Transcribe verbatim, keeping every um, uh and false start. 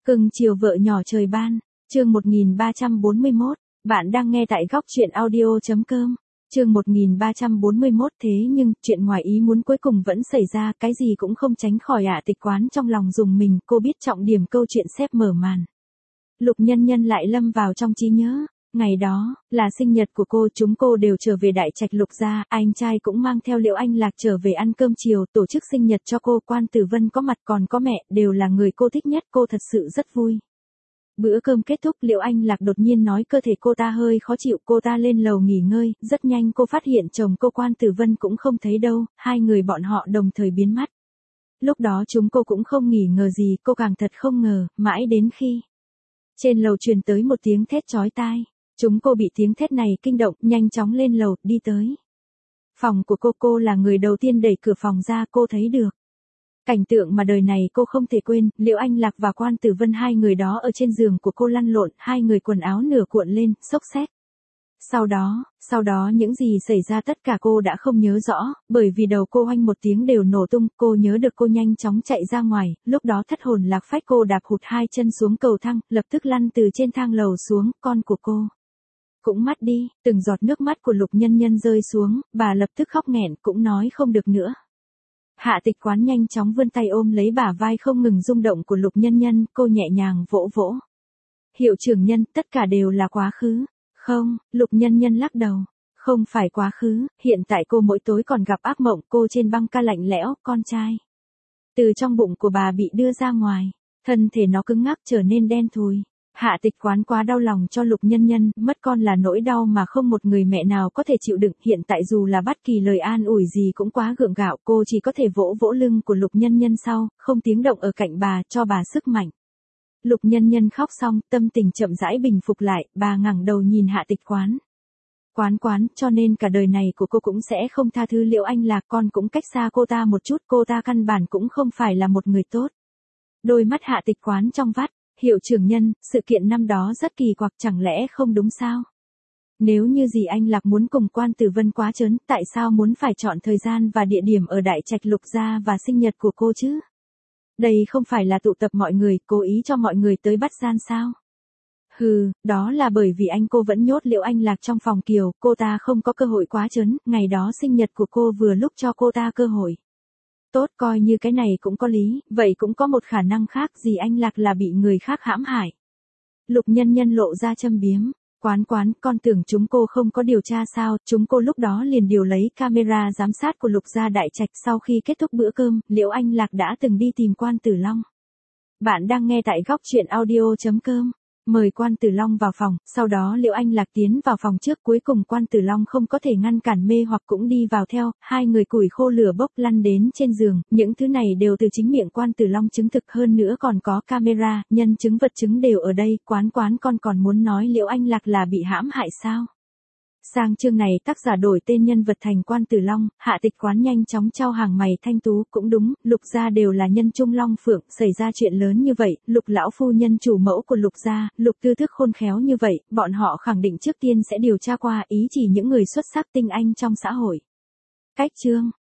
Cưng chiều vợ nhỏ trời ban, chương một nghìn ba trăm bốn mươi mốt, bạn đang nghe tại góc truyện audio.com, chương một nghìn ba trăm bốn mươi mốt. Thế nhưng, chuyện ngoài ý muốn cuối cùng vẫn xảy ra, cái gì cũng không tránh khỏi Hạ Tịch Quán trong lòng dùng mình, cô biết trọng điểm câu chuyện sắp mở màn. Lục Nhân Nhân lại lâm vào trong trí nhớ. Ngày đó, là sinh nhật của cô, chúng cô đều trở về đại trạch Lục gia, anh trai cũng mang theo Liễu Anh Lạc trở về ăn cơm chiều, tổ chức sinh nhật cho cô, Quan Tử Vân có mặt còn có mẹ, đều là người cô thích nhất, cô thật sự rất vui. Bữa cơm kết thúc, Liễu Anh Lạc đột nhiên nói cơ thể cô ta hơi khó chịu, cô ta lên lầu nghỉ ngơi, rất nhanh cô phát hiện chồng cô Quan Tử Vân cũng không thấy đâu, hai người bọn họ đồng thời biến mất. Lúc đó chúng cô cũng không nghỉ ngờ gì, cô càng thật không ngờ, mãi đến khi trên lầu truyền tới một tiếng thét chói tai. Chúng cô bị tiếng thét này kinh động, nhanh chóng lên lầu, đi tới phòng của cô, cô là người đầu tiên đẩy cửa phòng ra, cô thấy được cảnh tượng mà đời này cô không thể quên, Liễu Anh Lạc và Quan Tử Vân, hai người đó ở trên giường của cô lăn lộn, hai người quần áo nửa cuộn lên, xốc xếch. Sau đó, sau đó những gì xảy ra tất cả cô đã không nhớ rõ, bởi vì đầu cô oanh một tiếng đều nổ tung, cô nhớ được cô nhanh chóng chạy ra ngoài, lúc đó thất hồn lạc phách cô đạp hụt hai chân xuống cầu thang, lập tức lăn từ trên thang lầu xuống, con của cô cũng mất đi, từng giọt nước mắt của Lục Nhân Nhân rơi xuống, bà lập tức khóc nghẹn, cũng nói không được nữa. Hạ Tịch Quán nhanh chóng vươn tay ôm lấy bả vai không ngừng rung động của Lục Nhân Nhân, cô nhẹ nhàng vỗ vỗ. Hiệu trưởng Nhân, tất cả đều là quá khứ. Không, Lục Nhân Nhân lắc đầu. Không phải quá khứ, hiện tại cô mỗi tối còn gặp ác mộng, cô trên băng ca lạnh lẽo, con trai từ trong bụng của bà bị đưa ra ngoài, thân thể nó cứng ngắc trở nên đen thui. Hạ Tịch Quán quá đau lòng cho Lục Nhân Nhân, mất con là nỗi đau mà không một người mẹ nào có thể chịu đựng, hiện tại dù là bất kỳ lời an ủi gì cũng quá gượng gạo, cô chỉ có thể vỗ vỗ lưng của Lục Nhân Nhân sau, không tiếng động ở cạnh bà, cho bà sức mạnh. Lục Nhân Nhân khóc xong, tâm tình chậm rãi bình phục lại, bà ngẩng đầu nhìn Hạ Tịch Quán. Quán Quán, cho nên cả đời này của cô cũng sẽ không tha thứ Liễu Anh Lạc, con cũng cách xa cô ta một chút, cô ta căn bản cũng không phải là một người tốt. Đôi mắt Hạ Tịch Quán trong vắt. Hiệu trưởng Nhân, sự kiện năm đó rất kỳ quặc, chẳng lẽ không đúng sao? Nếu như gì anh Lạc muốn cùng Quan Tử Vân quá trớn, tại sao muốn phải chọn thời gian và địa điểm ở đại trạch Lục gia và sinh nhật của cô chứ? Đây không phải là tụ tập mọi người, cố ý cho mọi người tới bắt gian sao? Hừ, đó là bởi vì anh cô vẫn nhốt Liễu Anh Lạc trong phòng kiều, cô ta không có cơ hội quá trớn, ngày đó sinh nhật của cô vừa lúc cho cô ta cơ hội. Tốt, coi như cái này cũng có lý, vậy cũng có một khả năng khác, gì anh Lạc là bị người khác hãm hại. Lục Nhân Nhân lộ ra châm biếm. Quán Quán, con tưởng chúng cô không có điều tra sao, chúng cô lúc đó liền điều lấy camera giám sát của Lục gia đại trạch. Sau khi kết thúc bữa cơm, Liễu Anh Lạc đã từng đi tìm Quan Tử Long. Bạn đang nghe tại góc truyện audio.com. Mời Quan Tử Long vào phòng, sau đó Liễu Anh Lạc tiến vào phòng trước, cuối cùng Quan Tử Long không có thể ngăn cản mê hoặc cũng đi vào theo, hai người củi khô lửa bốc lăn đến trên giường, những thứ này đều từ chính miệng Quan Tử Long chứng thực, hơn nữa còn có camera, nhân chứng vật chứng đều ở đây. Quán Quán, con còn muốn nói Liễu Anh Lạc là bị hãm hại sao? Sang chương này tác giả đổi tên nhân vật thành Quan Tử Long, Hạ Tịch Quán nhanh chóng trao hàng mày thanh tú, cũng đúng, Lục gia đều là nhân trung long phượng, xảy ra chuyện lớn như vậy, Lục lão phu nhân chủ mẫu của Lục gia, Lục tư thức khôn khéo như vậy, bọn họ khẳng định trước tiên sẽ điều tra qua, ý chỉ những người xuất sắc tinh anh trong xã hội. Cách chương